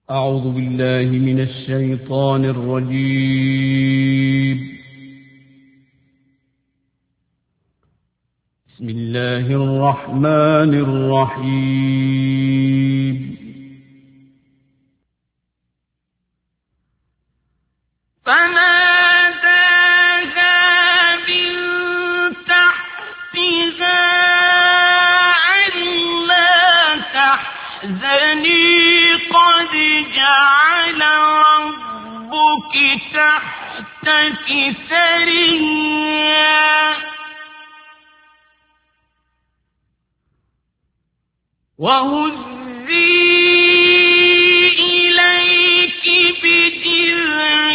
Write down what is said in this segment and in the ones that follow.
أعوذ بالله من الشيطان الرجيم. بسم الله الرحمن الرحيم. فناداها من تحتها ألا تحزني قد جعل ربك تحتك سريا وهزي إليك بجذع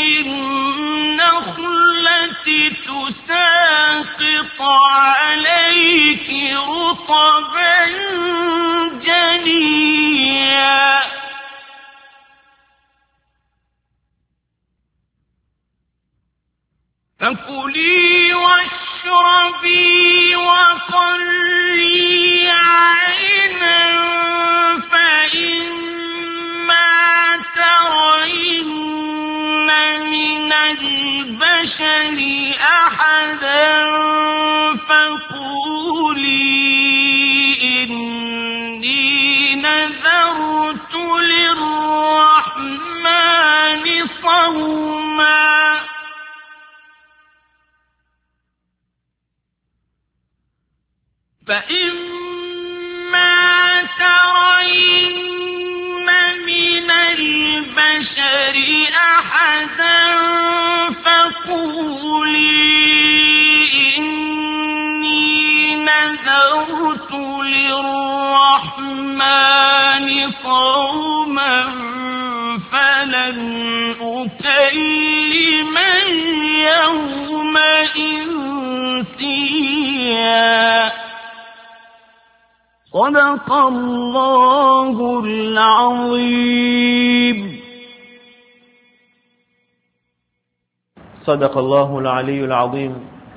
النخلة تساقط عليك رطبا جنيا فكلي واشربي وقري عينا فإما ترين من البشر أحدا فقولي إني نذرت للرحمن صوما فإما ترين من البشر أحدا فقولي إني نذرت للرحمن صوما فلن أكلم اليوم إنسيا صدق الله العظيم. صدق الله العلي العظيم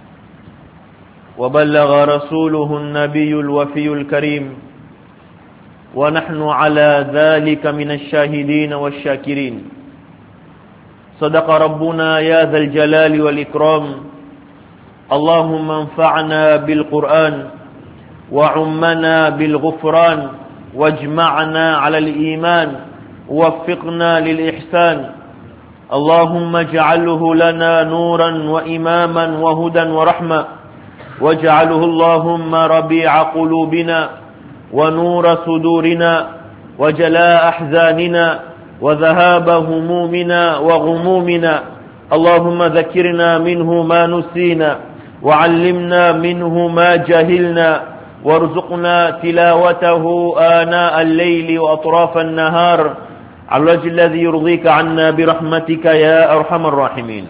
وبلغ رسوله النبي الوفي الكريم ونحن على ذلك من الشاهدين والشاكرين. صدق ربنا يا ذا الجلال والإكرام. اللهم انفعنا بالقرآن وعمنا بالغفران واجمعنا على الإيمان ووفقنا للإحسان. اللهم اجعله لنا نورا وإماما وهدى ورحمة واجعله اللهم ربيع قلوبنا ونور صدورنا وجلاء أحزاننا وذهاب همومنا وغمومنا. اللهم ذكرنا منه ما نسينا وعلمنا منه ما جهلنا وارزقنا تلاوته آناء الليل وأطراف النهار على الوجه الذي يرضيك عنا برحمتك يا أرحم الراحمين.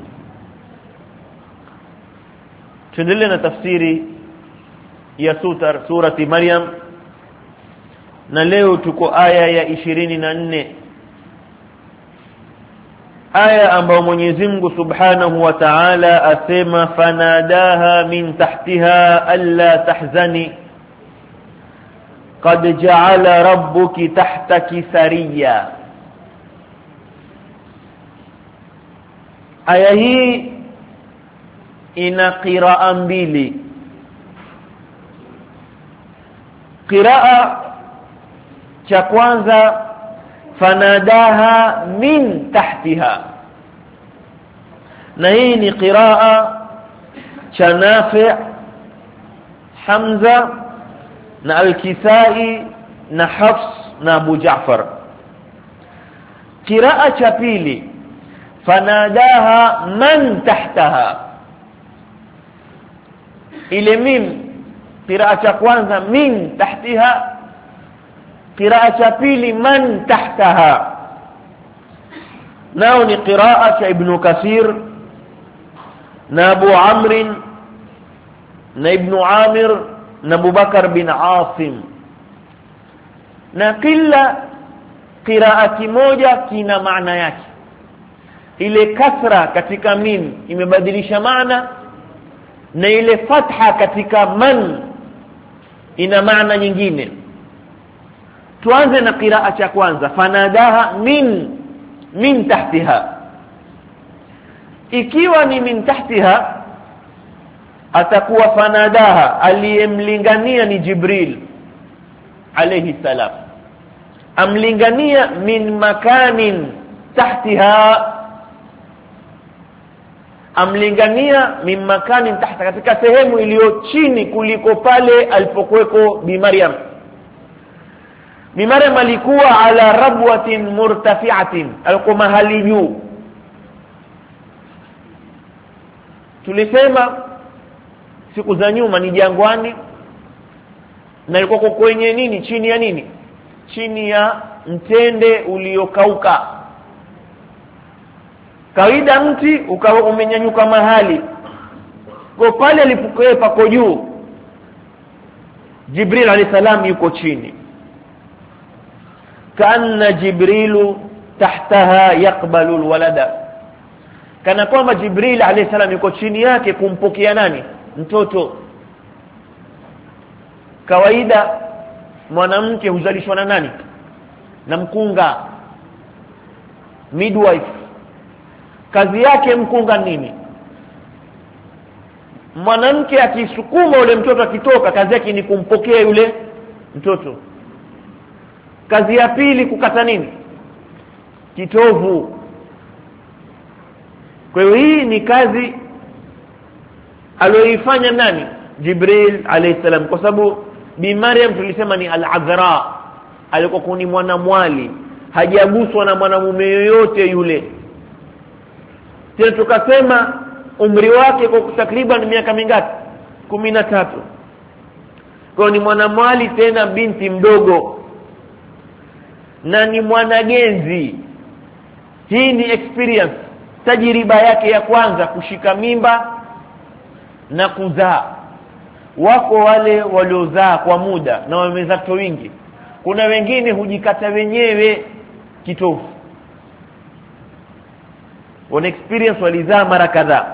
تندلنا تفسيري يا سورة مريم نلeo tuko aya ya 24, aya ambayo Mwenyezi Mungu Subhanahu wa Ta'ala asema fanadaha min tahtiha alla tahzani qad ja'ala rabbuki tahtaki sariya. Aya hii ina qiraa mbili. Qiraa cha kwanza fanadaha min tahtiha, na hii ni qiraa cha Nafi', Hamza na Al-Kisai na Hafs na Abu Ja'far. Qiraa cha pili fanadaha man tahtaha, ile mim qiraa cha kwanza min tahtiha, qiraa cha pili man tahtaha. Nao ni qiraa cha Ibn Kathir na Abu Amr na Ibn Amir na Abu Bakar bin Asim. Na kila qiraa kimoja kina maana yake. Ile kasra katika mim imebadilisha maana, na ile fatha katika man ina maana nyingine. Tuanze na qiraa cha kwanza, fanadaha min min tahtiha. Ikiwa ni min tahtiha, atakuwa fanadaha, aliyemlingania ni Jibril alayhi salam. Amlingania min makanin tahtiha, amlingania min makanin tahta, katika sehemu iliyo chini kuliko pale alipokuweko Bi Maryam. Bi Maryam alikuwa ala rabwatin murtafi'atin, alikuwa mahali juu. Tulisema siku za nyuma ni jangwani, na ilikuwa kwenye nini? Chini ya nini? Chini ya mtende uliokauka. Kawaida mti ukawa umenyanyuka mahali, kwa pale alipokuwa pako juu, Jibril alayhi salam yuko chini. Kana Jibrilu tahtaha yaqbalu alwalada, kana kwamba Jibril alayhi salam yuko chini yake kumpokea nani? Mtoto. Kawaida mwanamke huzalishwa na nani? Na mkunga, midwife. Kazi yake mkunga nini? Mwanamke akisukuma ule mtoto akitoka, kazi yake ni kumpokea yule mtoto. Kazi ya pili kukata nini? Kitovu. Kwa hiyo hii ni kazi aliyoifanya nani? Jibril alayhi salam, kwa sababu Bi Maryam tulisema ni al-Adhra, alikuwa ni mwanamwali, hajaguswa na mwanamume yoyote yule. Tena tukasema umri wake kwa takriban miaka mingapi? 13. Kwa ni mwanamwali, tena binti mdogo, na ni mwanagenzi. Hii ni experience, tajiriba yake ya kwanza kushika mimba na kuzaa. Wako wale waliozaa kwa muda na wamezaa watoto wingi. Kuna wengine hujikata wenyewe kitovu, wana experience, walizaa mara kadhaa.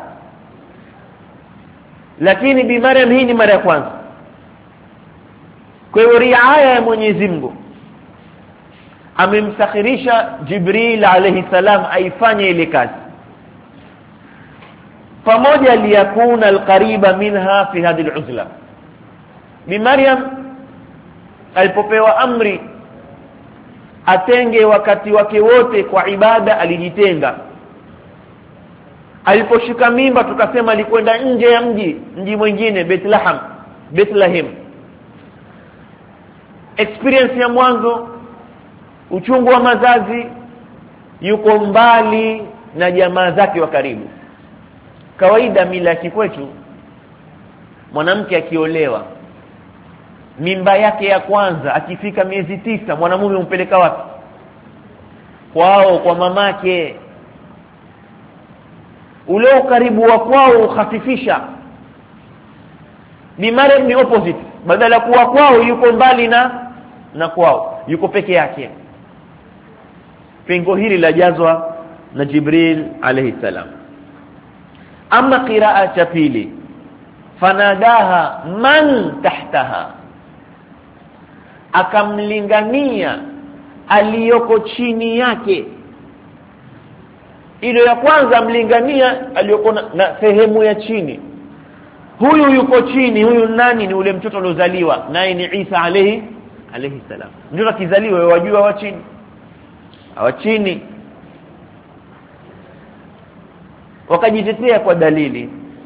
Lakini Bi Maryam hii ni mara ya kwanza. Kwa hiyo riaya ya Mwenyezi Mungu amemsakhirisha Jibril alayhi salam aifanye ile kazi, pamoja liyakuna alqariba minha fi hadhihi al'uzla. Bi Maryam alipopewa amri atenge wakati wake wote kwa ibada, alijitenga. Aliposhika mimba tukasema alikwenda nje ya mji mwingine, Bethlehem. Experience ya mwanzo, uchungu wa mazazi, yuko mbali na jamaa zake wa karibu. Kawaida mila ya kwetu, mwanamke akiolewa, mimba yake ya kwanza akifika miezi 9, mwanamume umpeleka wapi? Kwao, kwa mamake. Ule ukaribu wa kwao ukhafifisha. Bi Maryam ni opposite, badala kuwa kwao yuko mbali na kwao, yuko peke yake. Pengo hili lajazwa na Jibril alayhi salam. Ama qiraa cha pili, fanadaha man tahtaha, akamlingania aliyoko chini yake. Ile ya kwanza mlingania aliyoko na sehemu ya chini. Huyu yuko chini, huyu nani? Ni ule mtoto aliozaliwa naye ni Isa alayhi salam. Mtoto akizaliwa wajua wa chini, wa chini. Wakajitetea kwa dalili.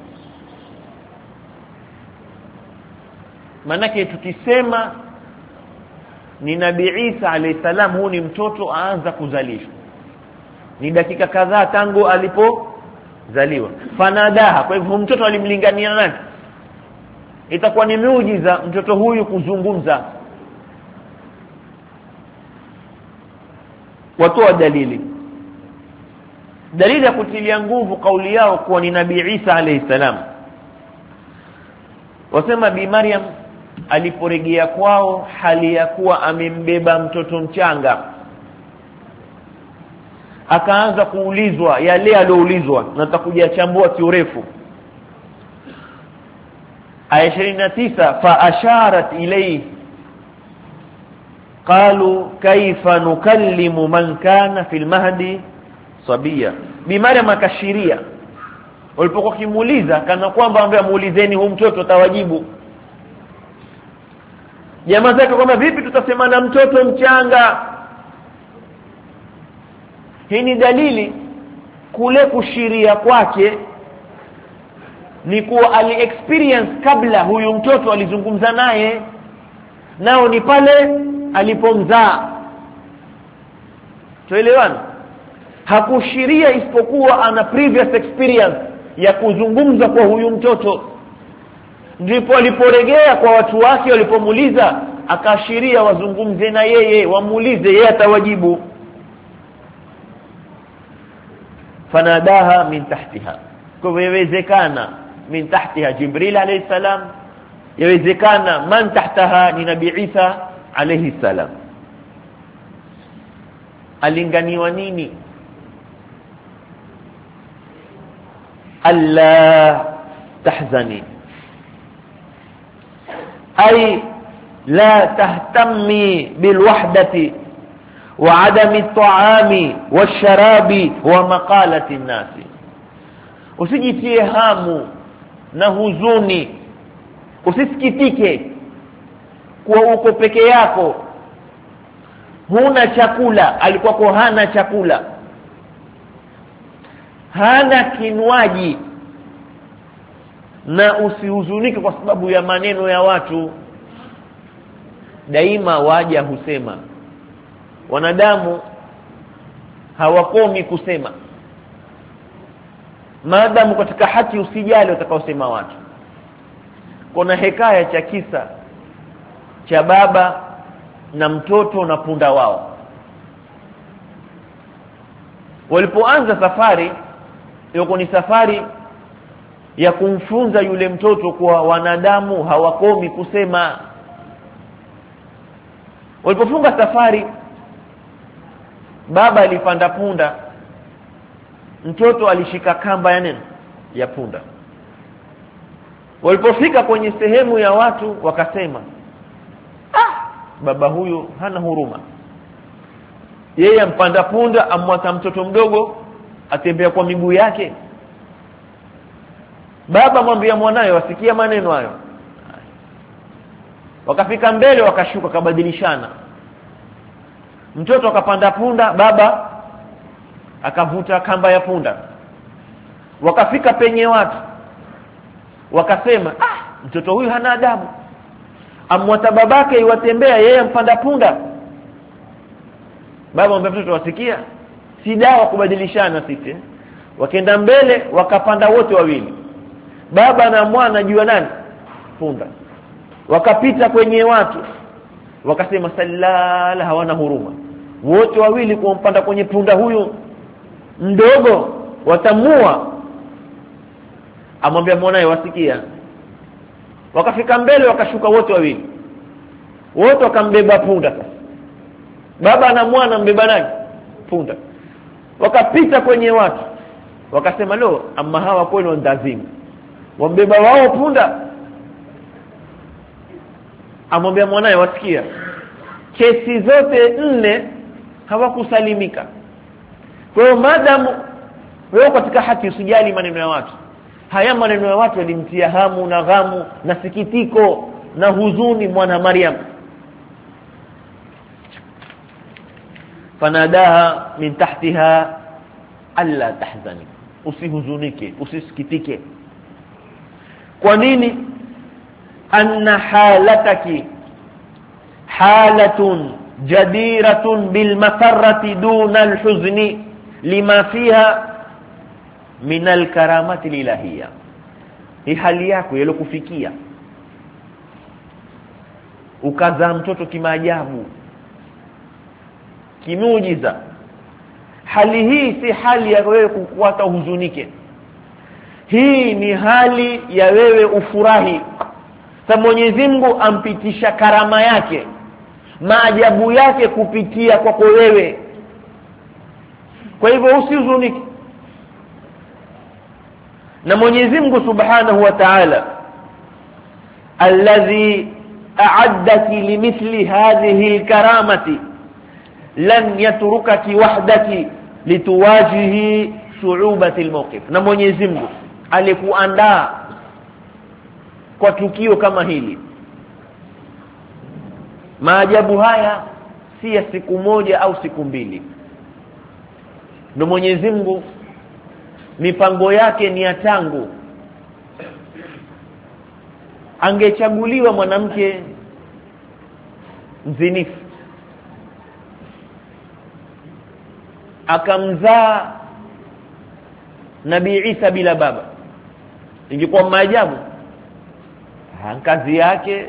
Manake tukisema ni Nabii Isa alayhi salam, huyu ni mtoto aanza kuzalishwa, ni dakika kadhaa tangu alipozaliwa. Fanadaha, kwa hivyo mtoto alimlingania nani? Itakuwa ni muujiza mtoto huyu kuzungumza. Watoa dalili ya kutilia nguvu kauli yao kuwa ni Nabii Isa alayhi salam. Wasema Bi Maryam aliporejea kwao hali ya kuwa amembeba mtoto mchanga, akaanza kuulizwa yale alioulizwa, na tutakuja chambua kiurefu. Aya 29, fa asharat ilayhi qalu kaifa nukallimu man kana fil mahdi sabia. Bi Maryam akashiria, walipokuwa kimuuliza kana kwamba ambaye muulizeni huyu mtoto atawajibu. Jamaa zake kwamba vipi tutasema na mtoto mchanga? Hii ni dalili kule kushiria kwake ni kuwa ali-experience kabla huyu mtoto alizungumza naye, nao ni pale alipomzaa. Tuelewana? Hakushiria isipokuwa ana previous experience ya kuzungumza kwa huyu mtoto. Ndipo aliporegea kwa watu wake walipomuuliza, akashiria wazungumze na yeye, wamuulize yeye atawajibu. Fanadaha min tahtiha. Kwa yawezekana min tahtiha Jibril alayhi salam, yawezekana man tahtaha ni Nabii Isa alayhi salam. Alinganiwa nini? alla tahzani, ay la tahtammi bilwahdati wa adami at-ta'ami wash-sharabi wa maqalati an-nas. Usijitie hamu na huzuni, usisikitike kwa uko peke yako, huna chakula. Alikuwa kwa hana chakula, hana kinywaji, na usihuzunike kwa sababu ya maneno ya watu. Daima waja husema, wanadamu hawakomi kusema. Maadamu katika haki usijali utakaosema watu. Kuna hekaya cha kisa cha baba na mtoto na punda wao. Walipoanza safari, ilikuwa ni safari ya kumfunza yule mtoto kwa wanadamu hawakomi kusema. Walipofunga safari, baba alipanda punda, mtoto alishika kamba ya nini? Ya punda. Walipofika kwenye sehemu ya watu wakasema, baba huyu hana huruma. Yeye ampanda punda, amwata mtoto mdogo atembea kwa miguu yake. Baba mwambia mwanae, wasikia maneno hayo. Wakafika mbele, wakashuka, kabadilishana. Mtoto akapanda punda, baba akavuta kamba ya punda. Wakafika penye watu, wakasema, mtoto huyu hana adabu, amwata babake iwatembea, yeye mpanda punda. Baba mwambia mtoto, wasikia, si dawa kubadilishana sisi. Wakaenda mbele, wakapanda wote wawili, baba na mwana juu ya nani? Punda. Wakapita kwenye watu, wakasema salala, hawana huruma. Wote wawili kumpanda kwenye punda huyu mdogo, watamua. Amwambia mwanae, wasikia. Wakafika mbele, wakashuka wote wawili, wote wakambeba punda. Sasa baba na mwana mbeba nani? Punda. Wakapita kwenye watu, wakasema lo, amma hawa kweli wandazimu, wambeba wao punda. Amwambia mwanae, wasikia, kesi zote 4 hawakusalimika. Kwa hiyo maadamu wewe katika haki, usijali maneno ya watu. Haya maneno ya watu yalimtia hamu na ghamu na sikitiko na huzuni mwana Maryam. Fanadaha min tahtiha alla tahzani, usihuzunike, usisikitike. Kwa nini? anna halataki halatun jadiratun bil masarrati duna al huzni lima fiha min al karamati ilahiyya. Hii hali yako ilokufikia, ukazaa mtoto kimaajabu, kimuujiza. Hali hii si hali ya wewe kukuata huzunike. Hii ni hali ya wewe ufurahi. Sa Mwenyezi Mungu ampitisha karama yake, maajabu yake kupitia kwako wewe. Kwa hivyo usihuzunike. Na Mwenyezi Mungu Subhanahu wa Ta'ala, alladhi a'addaki limithli hadhihi alkaramati lan yatrukaki wahdaki lituwajihi su'ubati almawqif, na Mwenyezi Mungu alikuandaa kwa tukio kama hili. Maajabu haya si ya siku moja au siku mbili. Ndio Mwenyezi Mungu mipango yake ni ya tangu. Angechaguliwa mwanamke mzinifu akamzaa Nabii Isa bila baba, ingekuwa maajabu kazi yake.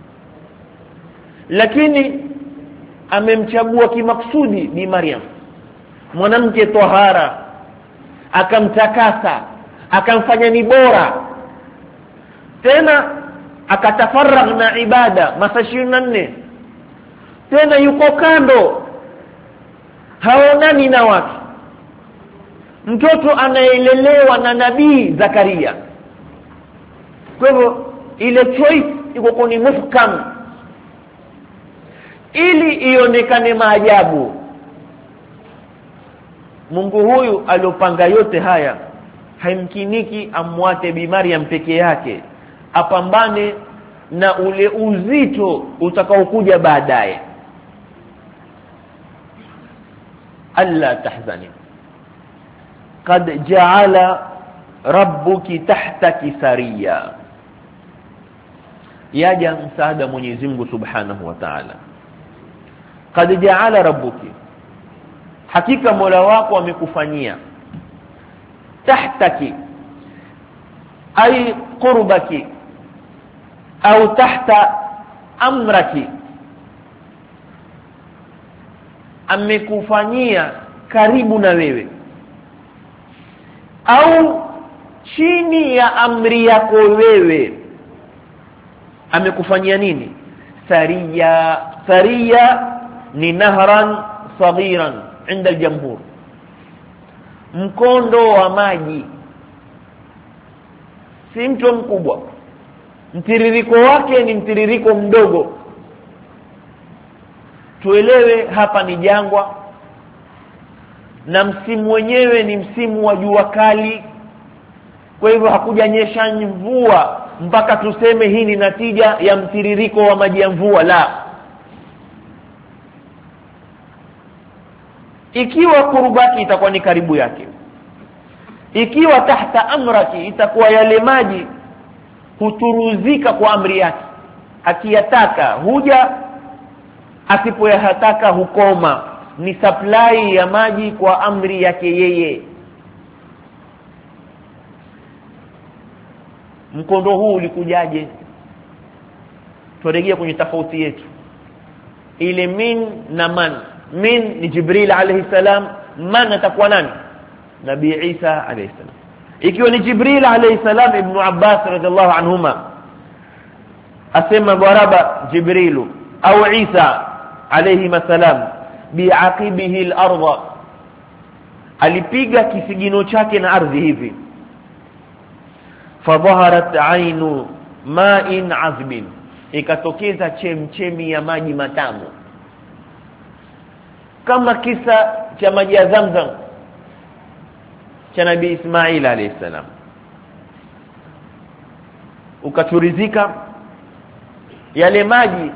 Lakini amemchagua kimaksudi Bi Maryam, mwanamke tahara, akamtakasa, akamfanya ni bora, tena akatafarragh na ibada masaa 24, tena yuko kando, haonani na watu. Mtoto anaelelewa na Nabii Zakaria. Kwa hivyo ile choice iko kwenye muhkam, ili ionekane maajabu. Mungu huyu aliopanga yote haya, haimkiniki amwate Bi Maryam peke yake apambane na ule uzito utakaokuja baadaye. Alla tahzani qad ja'ala rabbuki tahtaki sariya, yaja msaada Mwenyezi Mungu Subhanahu wa Ta'ala. Qad ja'ala rabbuki, hakika Mola wako amekufanyia, tahtaki ay qurbaki au tahta amraki, amekufanyia karibu na wewe au chini ya amri yako wewe. Amekufanyia nini? Sariya. Sariya ni nahran saghiran inda aljamhur, mkondo wa maji, si mto mkubwa, mtiririko wake ni mtiririko mdogo. Tuelewe hapa ni jangwa, na msimu wenyewe ni msimu wa jua kali. Kwa hivyo hakujanyesha mvua mpaka tuseme hii ni natija ya mtiririko wa maji ya mvua, la. Ikiwa kurbaki itakuwa ni karibu yake, ikiwa tahta amraki itakuwa yale maji huturuzika kwa amri yake, akiyataka huja, asipoyataka hukoma. Ni supply ya maji kwa amri yake yeye. Mkondo huu ulikujaje? Turejea kwenye tofauti yetu ile min na man. Min ni Jibril alayhi salam, man atakuwa nani? Nabii Isa alayhi salam. Ikiwa ni Jibril alayhi salam, Ibn Abbas radhiallahu anhuma asema baraba Jibrilu au Isa alayhi salam biaqibihi al-ardh, alipiga kisigino chake na ardhi hivi, fadhaharat ainu ma'in azbin, ikatokeza chemchemi ya maji matamu, kama kisa cha maji ya Zamzam cha Nabii Ismail alayhi salam. Ukaturizika yale maji,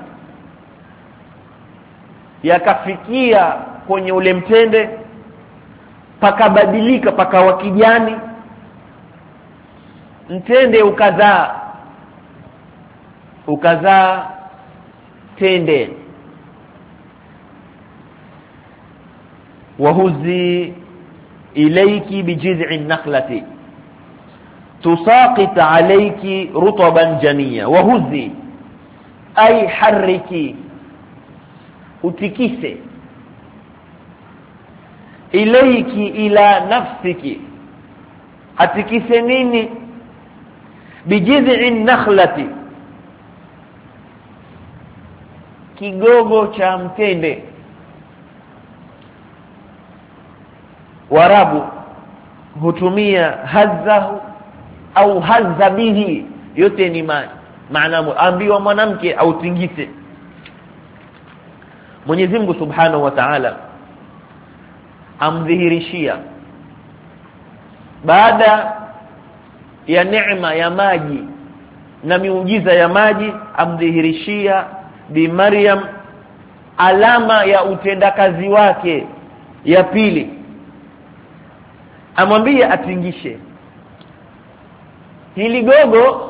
yakafikia kwenye ule mtende, pakabadilika pakawa kijani, mtende ukazaa tende. wahuzi ilayki bijiz'i an-nakhlati tusaqit alayki rutban janiya. wahuzi ay harriki, utikise, ilayki ila nafsiki, atikise nini? bijiz'i an-nakhlati, kigogo cha mtende. Warabu hutumia hadhahu au hadha bihi, yote ni maana ambiwa mwanamke au tingise. Mwenyezi Mungu Subhanahu wa Ta'ala amdhihirishia baada ya neema ya maji na miujiza ya maji, amdhihirishia bi Maryam alama ya utendakazi wake ya pili. Amwambia atingishe hili gogo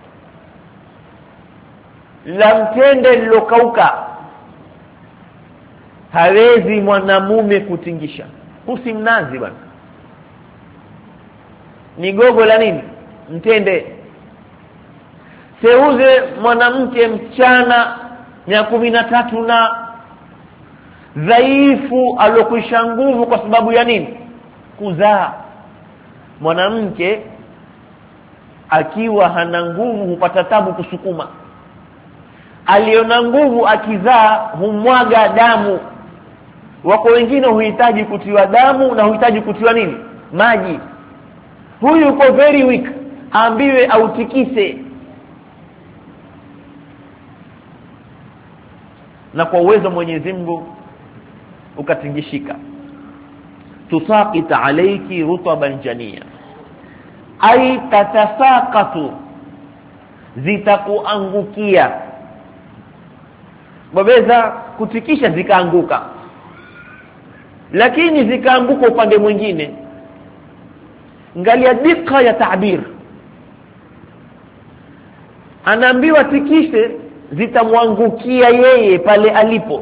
la mtende lilokauka, hawezi mwanamume kutingisha. Usimnazi bwana, ni gogo la nini? Mtende. Seuze mwanamke mchana ya 13 na dhaifu alokwisha nguvu kwa sababu ya nini? Kuzaa. Mwanamke akiwa hana nguvu hupata tabu kusukuma. Aliona nguvu akizaa humwaga damu. Wako wengine huhitaji kutiwa damu na huhitaji kutiwa nini? Maji. Huyu uko very weak, ambiwe autikise. Na kwa uwezo Mwenyezi Mungu ukatingishika. Tusaqita alayki rutaban janiya, ay tatasaqatu, zitakuangukia. Waweza kutikisha zikaanguka, lakini zikaanguka upande mwingine. Angalia dika ya taabir. Anaambiwa tikishe, zitamwangukia yeye pale alipo.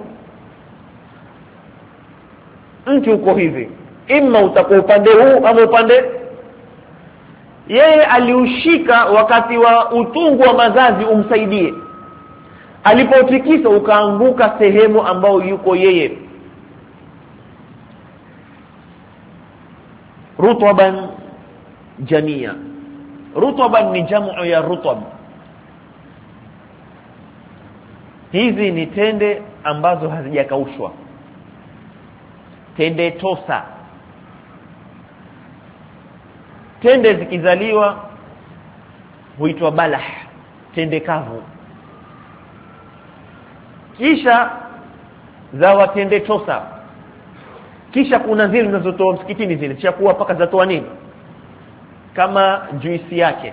Mtu uko hivi, imma utakuwa upande huu ama upande. Yeye aliushika wakati wa utungu wa mazazi umsaidie. Alipotikisa ukaanguka sehemu ambao yuko yeye. Rutaban janiya. Rutaban ni jamu ya rutab. Hizi ni tende ambazo hazijakaushwa, tende tosa. Tende zikizaliwa huitwa balah, tende kavu. Kisha zawa tende tosa. Kisha kuna zile zinazotoa msikitini, zile chakuwa paka zatoa nini? Kama juisi yake.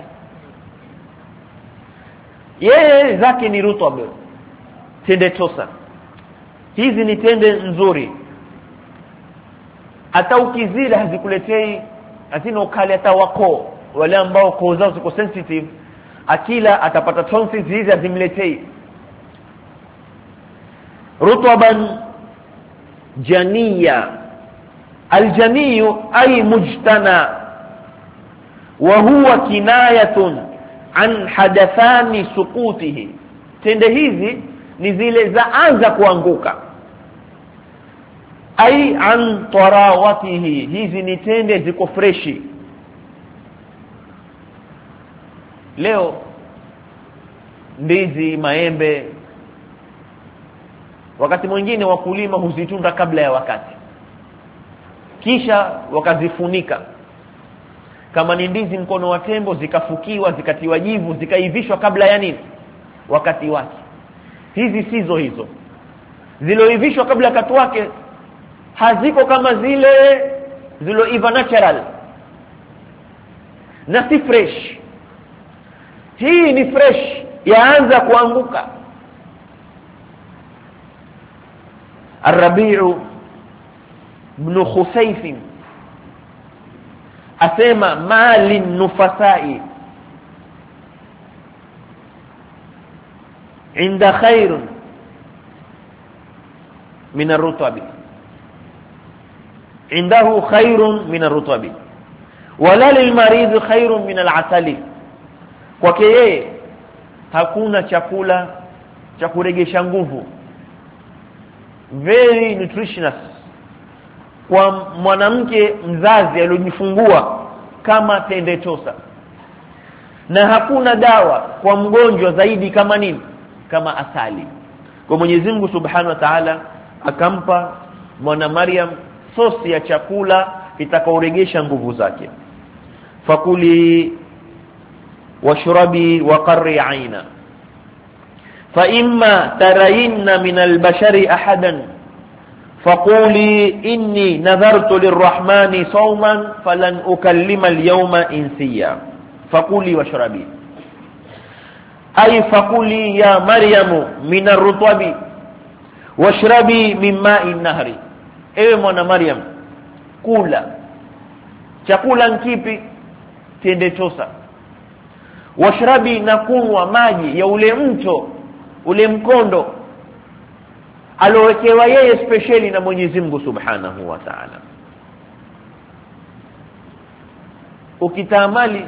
Yeye zake ni rutab, tende tosa. Hizi ni tende nzuri. Hata ukizila hazikuletei, hazina ukali hata wako. Wale ambao koo zao ziko sensitive, akila atapata tonsils, hizi hazimletei. Rutaban janiya. Aljaniyu ay mujtana, wa huwa kinayatun an hadathani suqutihi. Tende hizi ni zile zaanza kuanguka. Ai an tarawatihi, hizi ni tende ziko freshi. Leo ndizi, maembe, wakati mwingine wakulima huzitunda kabla ya wakati, kisha wakazifunika. Kama ni ndizi mkono wa tembo, zikafukiwa, zikatiwa jivu, zikaivishwa kabla ya nini? Wakati wake. Hizi sizo hizo. Ziloivishwa kabla wakati wake haziko kama zile ziloiva natural, na si fresh. Hii ni fresh, yaanza kuanguka. Ar-Rabi'u ibn Khusayf asema malin nufasai inda khair min ar-rutabi, indahu khairun min ar-rutabi wala lilmarid khairun min al-asali. Kwake yeye hakuna chakula cha kuregesha nguvu, very nutritious kwa mwanamke mzazi aliyojifungua kama tende tosa, na hakuna dawa kwa mgonjwa zaidi kama nini? Kama asali. Kwa Mwenyezi Mungu Subhanahu wa Ta'ala akampa mwana Maryam sosi ya chakula itakaoregesha nguvu zake. Fakuli washrabi waqarri aina fa imma tarayinna min albashari ahadan faquli inni nadhartu lirrahmani sawman falan ukallima alyawma insiya faquli washrabi ay faquli ya maryamu min ar-rutbi washrabi min ma'in nahri, ewe mwana Maryam, kula chakula nkipi? Tende tosa. Washrabi, na kunywa maji ya ule mto, ule mkondo alowekewa yeye speciali na Mwenyezi Mungu Subhanahu wa Ta'ala. Ukitaamali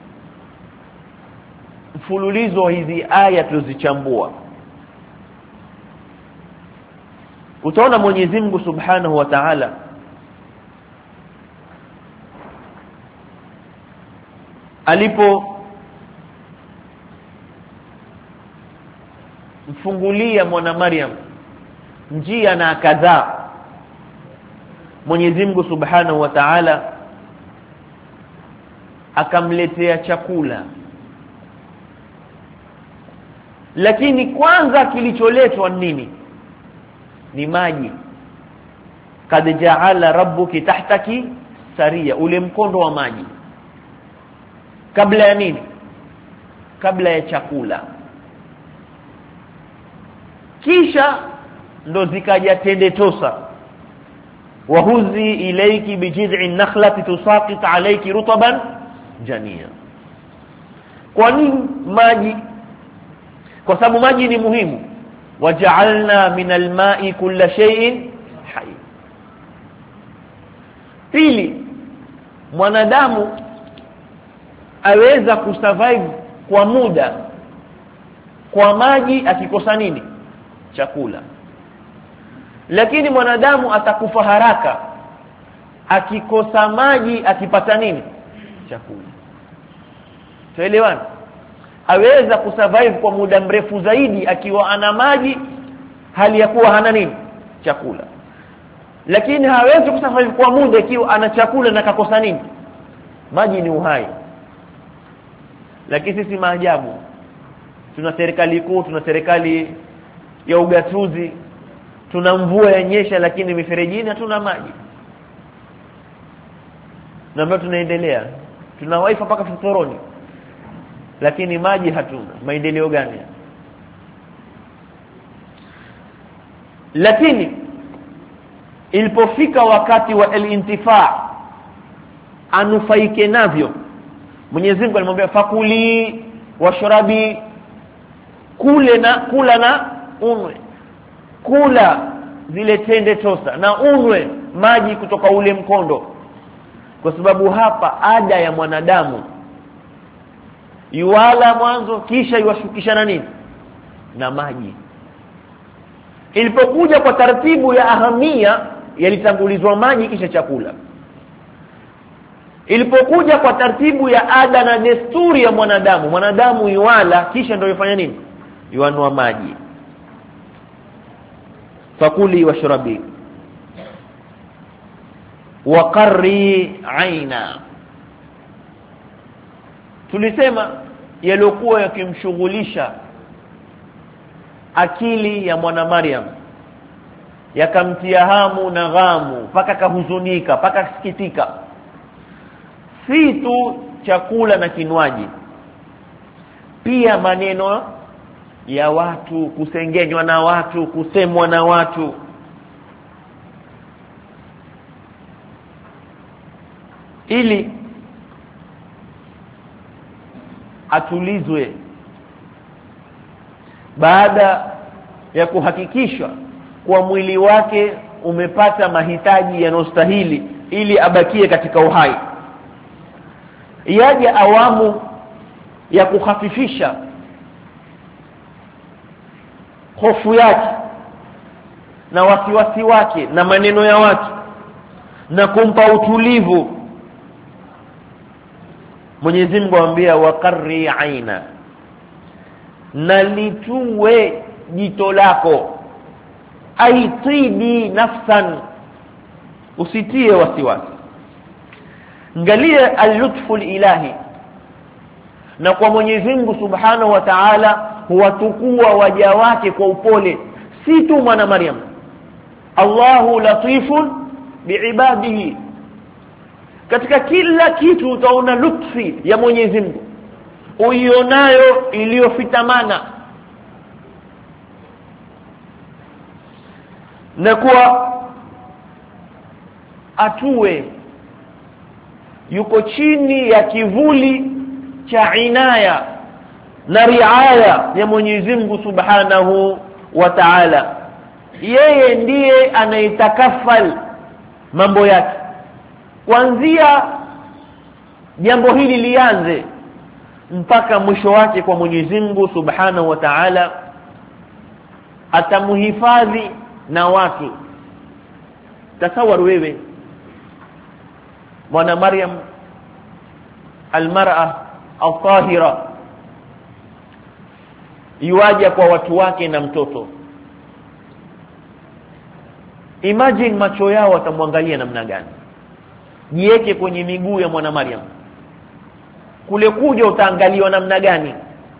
mfululizo hizi aya tulizozichambua, utaona Mwenyezi Mungu Subhanahu wa Ta'ala alipo mfungulia mwana Maryam njia na kadhaa, Mwenyezi Mungu Subhanahu wa Ta'ala akamletea chakula. Lakini kwanza kilicholetwa nini? Ni maji. Kad ja'ala rabbuki tahtaki saria, ule mkondo wa maji. Kabla ya nini? Kabla ya chakula. Kisha ndo zikaja tende tosa, wahuzi ilayki bijid'in nakhlati tusaqit alayki rutban jania. Kwa nini maji? Kwa sababu maji ni muhimu. Waja'alna minal ma'i kulla shay'in hayy. Pili, mwanadamu aweza kusurvive kwa muda kwa maji akikosa nini? Chakula. Lakini mwanadamu atakufa haraka akikosa maji, akipata nini? Chakula. Tuelewana? Aweza kusurvive kwa muda mrefu zaidi akiwa ana maji hali ya kuwa hana nini? Chakula. Lakini hawezi kusurvive kwa muda ikiwa ana chakula na kakosa nini? Maji ni uhai. Lakini sisi maajabu, tuna serikali kuu, tuna serikali ya ugatuzi, tuna mvua yanyesha, lakini miferejini hatuna maji. Na mbona tunaendelea? Tuna wifi mpaka vitoroni, lakini maji hatuna. Maendeleo gani? Lakini ilipofika wakati wa al-intifa', anufaike navyo, Mwenyezi Mungu alimwambia fakuli washrabi, kula na unwe. Kula zile tende tosa na unwe maji kutoka ule mkondo. Kwa sababu hapa ada ya mwanadamu yuwala mwanzo, kisha yuwashukisha na nini? Na maji. Ilipokuja kwa taratibu ya ahamia, yalitangulizwa maji kisha chakula. Ilipokuja kwa taratibu ya ada na desturi ya mwanadamu yuwala kisha ndio yufanya nini? Yuanua maji. Fakuli washrabi waqarri aina. Tulisema yaliokuwa yakimshughulisha akili ya mwana Maryam, yakamtia hamu na ghamu paka kahuzunika, paka sikitika, si tu chakula na kinywaji, pia maneno ya watu, kusengenywa na watu, kusemwa na watu. Ili atulizwe baada ya kuhakikisha kwa mwili wake umepata mahitaji yanostahili ili abakie katika uhai, yaje awamu ya kukhafifisha hofu yake na wasiwasi wake na maneno ya watu na kumpa utulivu. Mwenyezi Mungu amwambia waqarri aina, na litue jito lako, aitidi nafsan, usitie wasiwasi. Angalia al-lutfu ilahi, na kwa Mwenyezi Mungu Subhanahu wa Ta'ala huwatukua waja wake kwa upole, si tu mwana Maryam, Allahu latifun biibadihi. Katika kila kitu utaona lutfi ya Mwenyezi Mungu uionayo iliyofitamana, na kuwa atue yuko chini ya kivuli cha inaya na riaya ya Mwenyezi Mungu Subhanahu wa Ta'ala. Yeye ndiye anayetakafal mambo yake kuanzia jambo hili lianze mpaka mwisho wake kwa Mwenyezi Mungu Subhanahu wa Ta'ala. Atamhifadhi na watu. Tasawwar wewe mwana Maryam almar'a al-tahira yuaja kwa watu wake na mtoto. Imagine macho yao watamwangalia namna gani. Jiweke kwenye miguu ya mwana Maryam, kule kuja utaangaliwa namna gani.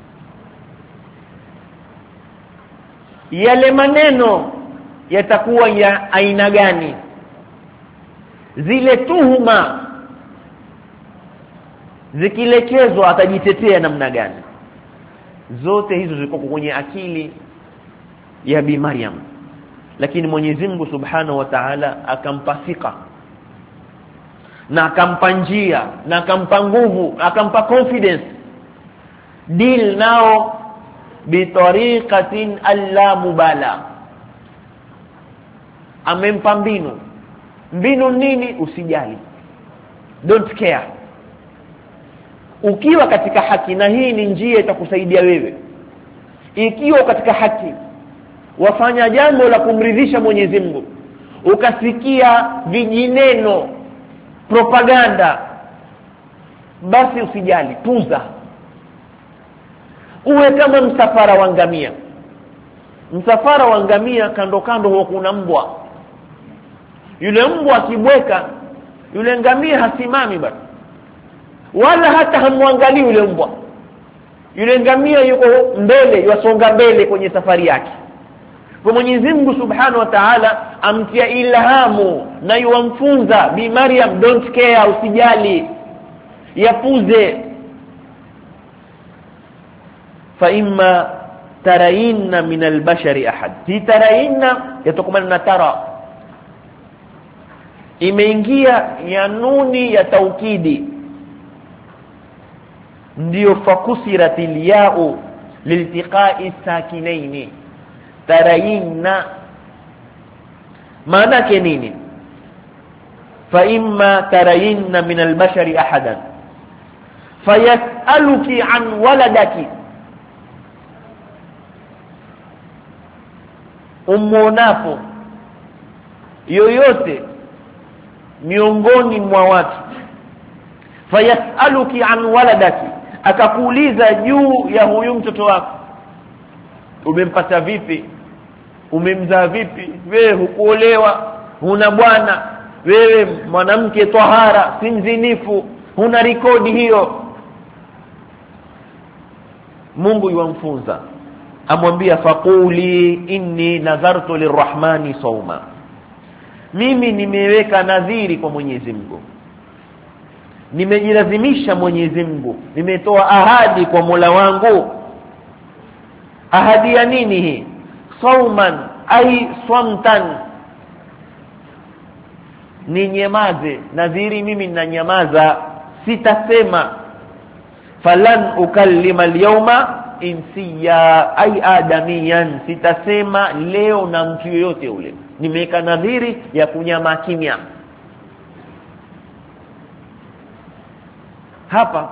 Yale maneno yatakuwa ya aina gani, zile tuhuma zikilekezwa atajitetea namna gani. Zote hizo ziko kwenye akili ya Bi Maryam, lakini Mwenyezi Mungu Subhanahu wa Ta'ala akampa thika na akampa njia na akampa nguvu, akampa confidence. Deal nao bitariqatin alla mubala. Amempa mbinu nini? Usijali, don't care. Ukiwa katika haki, na hii ni njia itakusaidia wewe. Ikiwa katika haki wafanya jambo la kumridhisha Mwenyezi Mungu, ukasikia vijineno, propaganda, basi usijali, puza. Uwe kama msafara wa ngamia. Msafara wa ngamia kando kando huwa kuna mbwa. Yule mbwa akibweka, yule ngamia hasimami bado, wala hata hamwangalii yule mbwa. Yule ngamia yuko mbele, yasonga mbele kwenye safari yake. Kwa Mwenyezi Mungu Subhanahu wa Ta'ala amtia ilhamu na yuamfunza Bi Maryam, don't care, usijali, yapuze. Fa imma tarayinna min albashari ahad. Tarayinna yatokomana na tara, imeingia ya nuni ya taukidi, ndio fakusiratil ya'u liltiqa'i sakinaini. Tarayinna maana yake nini? Fa imma tarayinna min albashari ahadan fayas'aluki an waladaki. Umuonapo yoyote miongoni mwa watu, fayas'aluki an waladaki, akakuuliza juu ya huyu mtoto wako, umempata vipi, umemzaa vipi, wewe hukuolewa, huna bwana, wewe mwanamke tahara, si mzinifu, huna rekodi hiyo. Mungu yuamfunza, amwambia faquli inni nadhartu lirrahmani sawma. Mimi nimeweka nadhiri kwa Mwenyezi Mungu, nimejilazimisha Mwenyezi Mungu, nimetoa ahadi kwa Mola wangu. Ahadi ya nini hii? Sawman ay swamtan, ni nyamaze. Nadhiri mimi ninanyamaza, sitasema. Falan ukallima alyawma insiya ay adamiyan, sitasema leo na mtu yoyote ule. Nimeweka nadhiri ya kunyama kimya. Hapa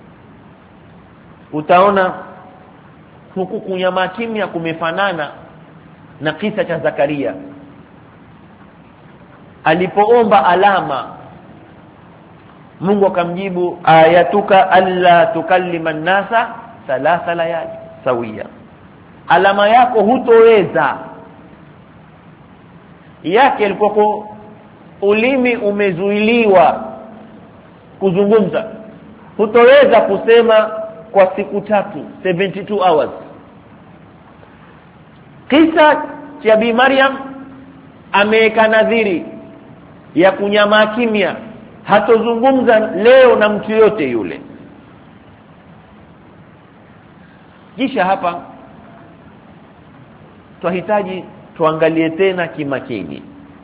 utaona huku kunyama kimya kumefanana na kisa cha Zakaria alipoomba alama. Mungu akamjibu, ayatuka alla tukallima an-nasa thalatha layali sawiya. Alama yako hutoweza. Yake ilikuwa ulimi umezuiliwa kuzungumza, hutoweza kusema kwa siku 3, 72 hours. Kisa cha Bi Maryam ameweka nadhiri ya kunyamaa kimya, hatozungumza leo na mtu yote yule. Kisha hapa tunahitaji tuangalie tena kimakini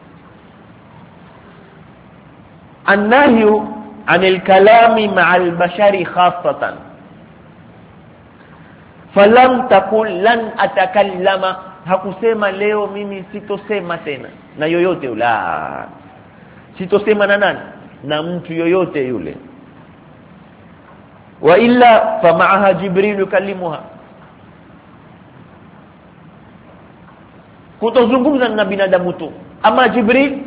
annahyu anil kalami ma'al bashari khassatan, falam taqul lan atakallama, hakusema leo mimi sitosema tena na yoyote yule, sitosema na nani, na mtu yoyote yule. Wa illa fa ma'aha Jibril yukallimuha, kutozungumza na binadamu tu, ama Jibril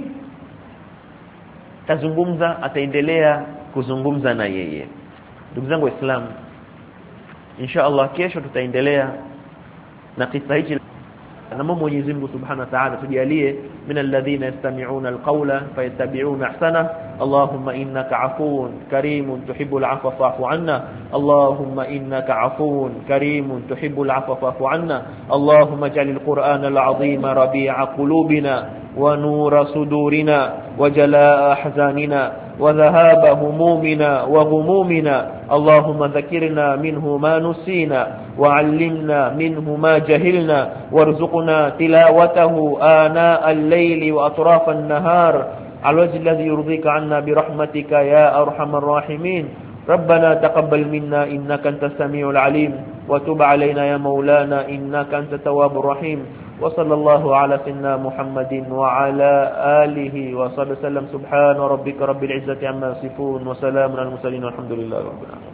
tazungumza, ataendelea kuzungumza na yeye. Ndugu zangu Waislamu, insha Allah kesho tutaendelea na kisa hiki. Na Mwenyezi Mungu Subhanahu wa Ta'ala tujalie minal ladhina yastami'una alqawla fayattabi'una ahsana. Allahumma innaka afuwun karimun tuhibbul 'afwa fa'fu 'anna. Allahumma innaka afuwun karimun tuhibbul 'afwa fa'fu 'anna. Allahumma ij'alil qur'ana al-'azima rabi'a qulubina wa nura sudurina wa jalaa ahzanina wa dhahaba humumina wa ghumumina. Allahumma dhakkirna minhu ma nusina wa 'allimna minhu ma jahilna warzuqna tilawatahu ana al-layli wa atrafa an-nahar على الوجه الذي يرضيك عنا برحمتك يا أرحم الراحمين. ربنا تقبل منا إنك أنت السميع العليم وتب علينا يا مولانا إنك أنت التواب الرحيم. وصلى الله على سيدنا محمد وعلى آله وصحبه وسلم. سبحان ربك رب العزة عما يصفون وسلام على المرسلين والحمد لله رب العالمين.